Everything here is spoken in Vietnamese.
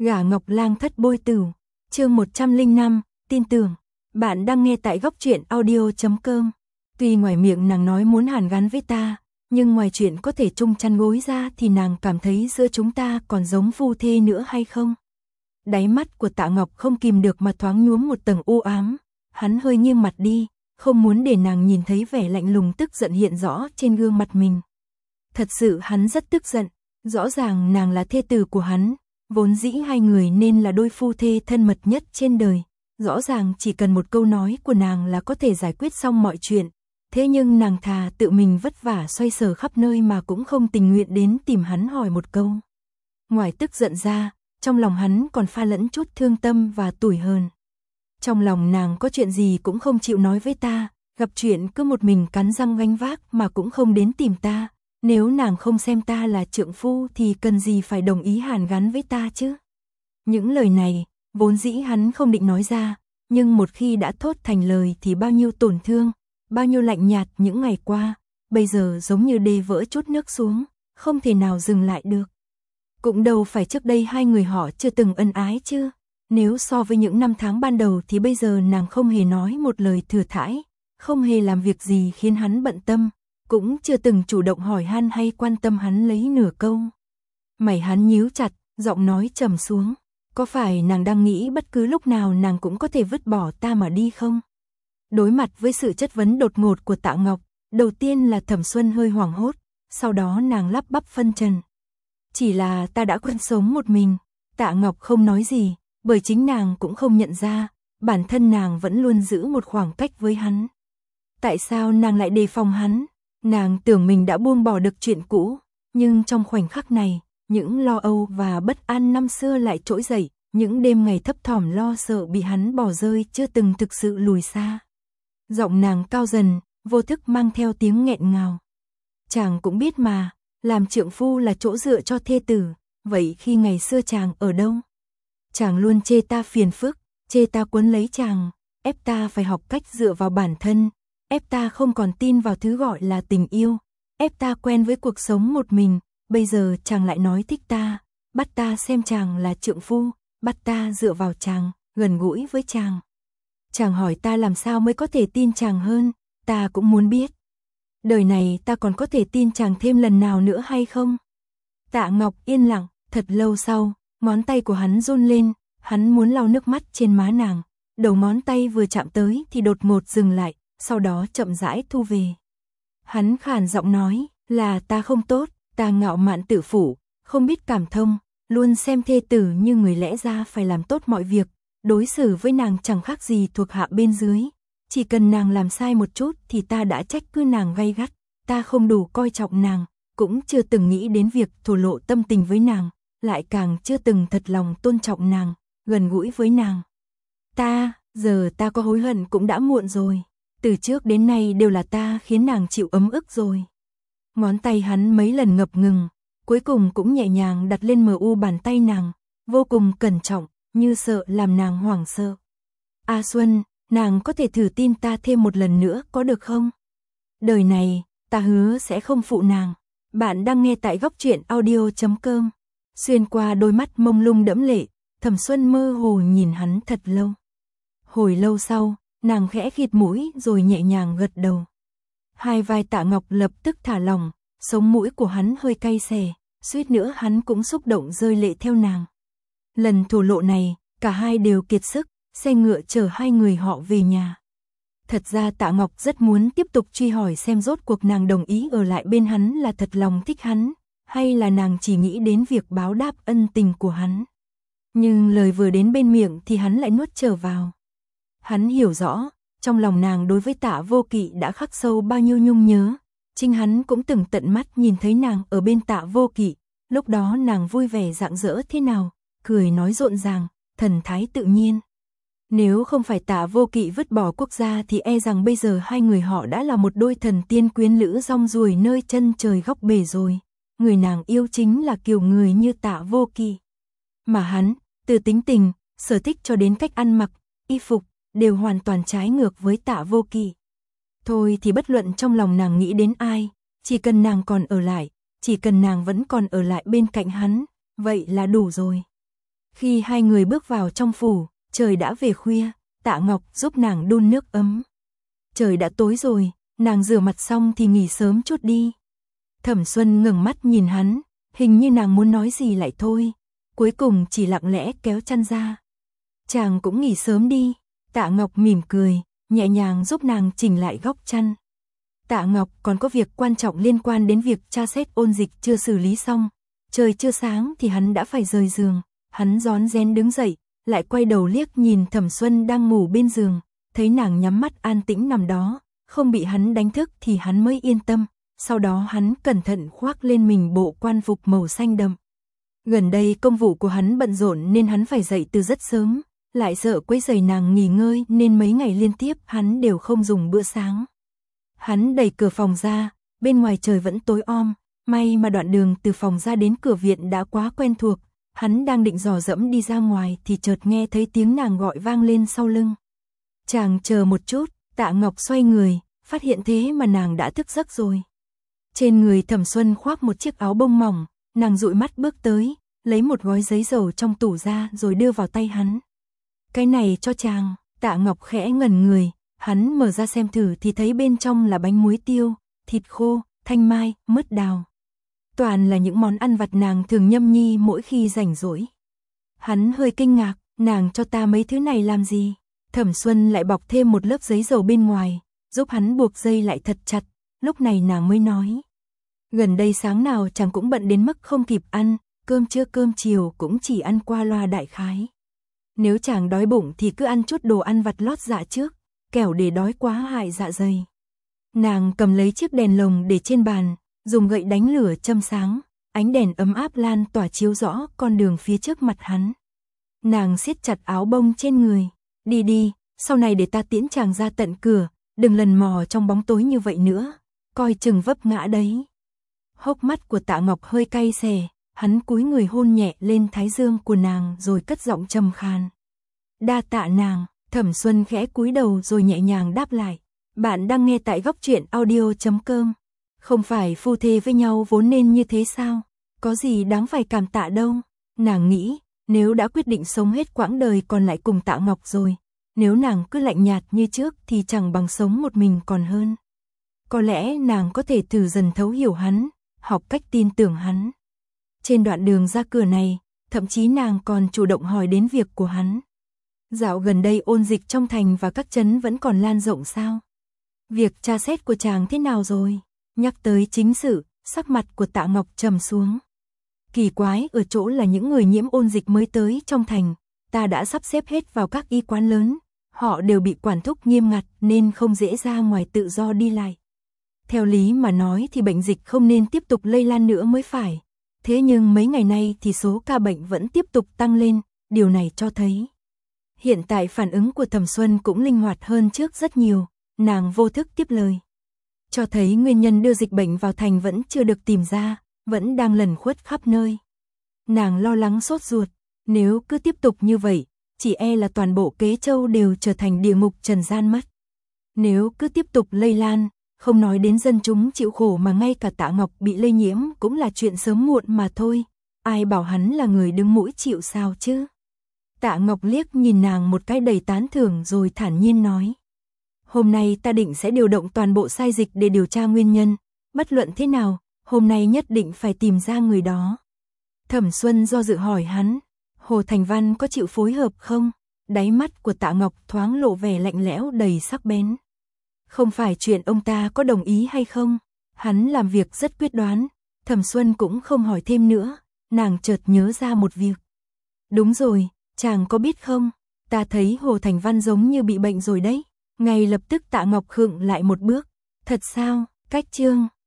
Gả Ngọc Lang thất bôi tửu, chương 105, tin tưởng. Bạn đang nghe tại góc truyện audio.com. Tuy ngoài miệng nàng nói muốn hàn gắn với ta, nhưng ngoài chuyện có thể chung chăn gối ra thì nàng cảm thấy giữa chúng ta còn giống phu thê nữa hay không? Đáy mắt của Tạ Ngọc không kìm được mà thoáng nhuốm một tầng u ám, hắn hơi nghiêng mặt đi, không muốn để nàng nhìn thấy vẻ lạnh lùng tức giận hiện rõ trên gương mặt mình. Thật sự hắn rất tức giận, rõ ràng nàng là thê tử của hắn, vốn dĩ hai người nên là đôi phu thê thân mật nhất trên đời, rõ ràng chỉ cần một câu nói của nàng là có thể giải quyết xong mọi chuyện, thế nhưng nàng thà tự mình vất vả xoay sở khắp nơi mà cũng không tình nguyện đến tìm hắn hỏi một câu. Ngoài tức giận ra, trong lòng hắn còn pha lẫn chút thương tâm và tủi hờn. Trong lòng nàng có chuyện gì cũng không chịu nói với ta, gặp chuyện cứ một mình cắn răng gánh vác mà cũng không đến tìm ta. Nếu nàng không xem ta là trượng phu thì cần gì phải đồng ý hàn gắn với ta chứ? Những lời này, vốn dĩ hắn không định nói ra, nhưng một khi đã thốt thành lời thì bao nhiêu tổn thương, bao nhiêu lạnh nhạt những ngày qua, bây giờ giống như đê vỡ chút nước xuống, không thể nào dừng lại được. Cũng đâu phải trước đây hai người họ chưa từng ân ái chứ, nếu so với những năm tháng ban đầu thì bây giờ nàng không hề nói một lời thừa thãi, không hề làm việc gì khiến hắn bận tâm, cũng chưa từng chủ động hỏi han hay quan tâm hắn lấy nửa câu. Mày hắn nhíu chặt, giọng nói trầm xuống, có phải nàng đang nghĩ bất cứ lúc nào nàng cũng có thể vứt bỏ ta mà đi không? Đối mặt với sự chất vấn đột ngột của Tạ Ngọc, đầu tiên là Thẩm Xuân hơi hoảng hốt, sau đó nàng lắp bắp phân trần. Chỉ là ta đã quen sống một mình. Tạ Ngọc không nói gì, bởi chính nàng cũng không nhận ra, bản thân nàng vẫn luôn giữ một khoảng cách với hắn. Tại sao nàng lại đề phòng hắn? Nàng tưởng mình đã buông bỏ được chuyện cũ, nhưng trong khoảnh khắc này, những lo âu và bất an năm xưa lại trỗi dậy, những đêm ngày thấp thỏm lo sợ bị hắn bỏ rơi chưa từng thực sự lùi xa. Giọng nàng cao dần, vô thức mang theo tiếng nghẹn ngào. Chàng cũng biết mà, làm trượng phu là chỗ dựa cho thê tử, vậy khi ngày xưa chàng ở đâu? Chàng luôn chê ta phiền phức, chê ta quấn lấy chàng, ép ta phải học cách dựa vào bản thân, ép ta không còn tin vào thứ gọi là tình yêu, ép ta quen với cuộc sống một mình, bây giờ chàng lại nói thích ta, bắt ta xem chàng là trượng phu, bắt ta dựa vào chàng, gần gũi với chàng. Chàng hỏi ta làm sao mới có thể tin chàng hơn, ta cũng muốn biết. Đời này ta còn có thể tin chàng thêm lần nào nữa hay không? Tạ Ngọc yên lặng, thật lâu sau, ngón tay của hắn run lên, hắn muốn lau nước mắt trên má nàng, đầu ngón tay vừa chạm tới thì đột ngột dừng lại, sau đó chậm rãi thu về. Hắn khàn giọng nói, là ta không tốt, ta ngạo mạn tự phụ, không biết cảm thông, luôn xem thê tử như người lẽ ra phải làm tốt mọi việc, đối xử với nàng chẳng khác gì thuộc hạ bên dưới. Chỉ cần nàng làm sai một chút thì ta đã trách cứ nàng gay gắt, ta không đủ coi trọng nàng, cũng chưa từng nghĩ đến việc thổ lộ tâm tình với nàng, lại càng chưa từng thật lòng tôn trọng nàng, gần gũi với nàng. Giờ ta có hối hận cũng đã muộn rồi, từ trước đến nay đều là ta khiến nàng chịu ấm ức rồi. Ngón tay hắn mấy lần ngập ngừng, cuối cùng cũng nhẹ nhàng đặt lên mu bàn tay nàng, vô cùng cẩn trọng, như sợ làm nàng hoảng sợ. A Xuân, nàng có thể thử tin ta thêm một lần nữa có được không? Đời này, ta hứa sẽ không phụ nàng. Bạn đang nghe tại góc truyện audio.com. Xuyên qua đôi mắt mông lung đẫm lệ, Thẩm Xuân mơ hồ nhìn hắn thật lâu. Hồi lâu sau, nàng khẽ khịt mũi rồi nhẹ nhàng gật đầu. Hai vai Tạ Ngọc lập tức thả lỏng, sống mũi của hắn hơi cay xè, suýt nữa hắn cũng xúc động rơi lệ theo nàng. Lần thổ lộ này, cả hai đều kiệt sức, xe ngựa chở hai người họ về nhà. Thật ra Tạ Ngọc rất muốn tiếp tục truy hỏi xem rốt cuộc nàng đồng ý ở lại bên hắn là thật lòng thích hắn, hay là nàng chỉ nghĩ đến việc báo đáp ân tình của hắn. Nhưng lời vừa đến bên miệng thì hắn lại nuốt trở vào. Hắn hiểu rõ, trong lòng nàng đối với Tạ Vô Kỵ đã khắc sâu bao nhiêu nhung nhớ, chính hắn cũng từng tận mắt nhìn thấy nàng ở bên Tạ Vô Kỵ, lúc đó nàng vui vẻ rạng rỡ thế nào, cười nói rộn ràng, thần thái tự nhiên. Nếu không phải Tạ Vô Kỵ vứt bỏ quốc gia thì e rằng bây giờ hai người họ đã là một đôi thần tiên quyến lữ rong ruổi nơi chân trời góc bể rồi. Người nàng yêu chính là kiểu người như Tạ Vô Kỵ. Mà hắn, từ tính tình, sở thích cho đến cách ăn mặc, y phục, đều hoàn toàn trái ngược với Tạ Vô Kỵ. Thôi thì bất luận trong lòng nàng nghĩ đến ai, chỉ cần nàng còn ở lại, chỉ cần nàng vẫn còn ở lại bên cạnh hắn, vậy là đủ rồi. Khi hai người bước vào trong phủ, trời đã về khuya, Tạ Ngọc giúp nàng đun nước ấm. Trời đã tối rồi, nàng rửa mặt xong thì nghỉ sớm chút đi. Thẩm Xuân ngẩng mắt nhìn hắn, hình như nàng muốn nói gì lại thôi, cuối cùng chỉ lặng lẽ kéo chăn ra. Chàng cũng nghỉ sớm đi. Tạ Ngọc mỉm cười, nhẹ nhàng giúp nàng chỉnh lại góc chăn. Tạ Ngọc còn có việc quan trọng liên quan đến việc tra xét ôn dịch chưa xử lý xong. Trời chưa sáng thì hắn đã phải rời giường. Hắn rón rén đứng dậy, lại quay đầu liếc nhìn Thẩm Xuân đang ngủ bên giường, thấy nàng nhắm mắt an tĩnh nằm đó, không bị hắn đánh thức thì hắn mới yên tâm. Sau đó hắn cẩn thận khoác lên mình bộ quan phục màu xanh đậm. Gần đây công vụ của hắn bận rộn nên hắn phải dậy từ rất sớm, lại sợ quấy rầy nàng nghỉ ngơi nên mấy ngày liên tiếp hắn đều không dùng bữa sáng. Hắn đẩy cửa phòng ra, bên ngoài trời vẫn tối om, may mà đoạn đường từ phòng ra đến cửa viện đã quá quen thuộc. Hắn đang định dò dẫm đi ra ngoài thì chợt nghe thấy tiếng nàng gọi vang lên sau lưng. Chàng chờ một chút, Tạ Ngọc xoay người, phát hiện thế mà nàng đã thức giấc rồi. Trên người Thẩm Xuân khoác một chiếc áo bông mỏng, nàng dụi mắt bước tới, lấy một gói giấy dầu trong tủ ra rồi đưa vào tay hắn. Cái này cho chàng. Tạ Ngọc khẽ ngẩn người, hắn mở ra xem thử thì thấy bên trong là bánh muối tiêu, thịt khô, thanh mai, mứt đào. Toàn là những món ăn vặt nàng thường nhâm nhi mỗi khi rảnh rỗi. Hắn hơi kinh ngạc, nàng cho ta mấy thứ này làm gì? Thẩm Xuân lại bọc thêm một lớp giấy dầu bên ngoài, giúp hắn buộc dây lại thật chặt, lúc này nàng mới nói. Gần đây sáng nào chàng cũng bận đến mức không kịp ăn, cơm trưa cơm chiều cũng chỉ ăn qua loa đại khái. Nếu chàng đói bụng thì cứ ăn chút đồ ăn vặt lót dạ trước, kẻo để đói quá hại dạ dày. Nàng cầm lấy chiếc đèn lồng để trên bàn, dùng gậy đánh lửa châm sáng, ánh đèn ấm áp lan tỏa chiếu rõ con đường phía trước mặt hắn. Nàng siết chặt áo bông trên người, đi đi, sau này để ta tiễn chàng ra tận cửa, đừng lần mò trong bóng tối như vậy nữa, coi chừng vấp ngã đấy. Hốc mắt của Tạ Ngọc hơi cay xè, hắn cúi người hôn nhẹ lên thái dương của nàng rồi cất giọng trầm khàn. Đa tạ nàng. Thẩm Xuân khẽ cúi đầu rồi nhẹ nhàng đáp lại. Bạn đang nghe tại góc truyện audio.com. Không phải phu thê với nhau vốn nên như thế sao? Có gì đáng phải cảm tạ đâu. Nàng nghĩ, nếu đã quyết định sống hết quãng đời còn lại cùng Tạ Ngọc rồi, nếu nàng cứ lạnh nhạt như trước thì chẳng bằng sống một mình còn hơn. Có lẽ nàng có thể thử dần thấu hiểu hắn, học cách tin tưởng hắn. Trên đoạn đường ra cửa này, thậm chí nàng còn chủ động hỏi đến việc của hắn. Dạo gần đây ôn dịch trong thành và các trấn vẫn còn lan rộng sao? Việc tra xét của chàng thế nào rồi? Nhắc tới chính sự, sắc mặt của Tạ Ngọc trầm xuống. Kỳ quái ở chỗ là những người nhiễm ôn dịch mới tới trong thành, ta đã sắp xếp hết vào các y quán lớn, họ đều bị quản thúc nghiêm ngặt nên không dễ ra ngoài tự do đi lại. Theo lý mà nói thì bệnh dịch không nên tiếp tục lây lan nữa mới phải. Thế nhưng mấy ngày nay thì số ca bệnh vẫn tiếp tục tăng lên, điều này cho thấy. Hiện tại phản ứng của Thẩm Xuân cũng linh hoạt hơn trước rất nhiều, nàng vô thức tiếp lời. Cho thấy nguyên nhân đưa dịch bệnh vào thành vẫn chưa được tìm ra, vẫn đang lẩn khuất khắp nơi. Nàng lo lắng sốt ruột, nếu cứ tiếp tục như vậy, chỉ e là toàn bộ Kế Châu đều trở thành địa ngục trần gian mất. Nếu cứ tiếp tục lây lan, không nói đến dân chúng chịu khổ mà ngay cả Tạ Ngọc bị lây nhiễm cũng là chuyện sớm muộn mà thôi, ai bảo hắn là người đứng mũi chịu sao chứ. Tạ Ngọc liếc nhìn nàng một cái đầy tán thưởng rồi thản nhiên nói. Hôm nay ta định sẽ điều động toàn bộ sai dịch để điều tra nguyên nhân, bất luận thế nào, hôm nay nhất định phải tìm ra người đó. Thẩm Xuân do dự hỏi hắn, Hồ Thành Văn có chịu phối hợp không? Đáy mắt của Tạ Ngọc thoáng lộ vẻ lạnh lẽo đầy sắc bén. Không phải chuyện ông ta có đồng ý hay không, hắn làm việc rất quyết đoán. Thẩm Xuân cũng không hỏi thêm nữa, nàng chợt nhớ ra một việc. Đúng rồi, chàng có biết không, ta thấy Hồ Thành Văn giống như bị bệnh rồi đấy. Ngay lập tức Tạ Ngọc khựng lại một bước. Thật sao? Cách chương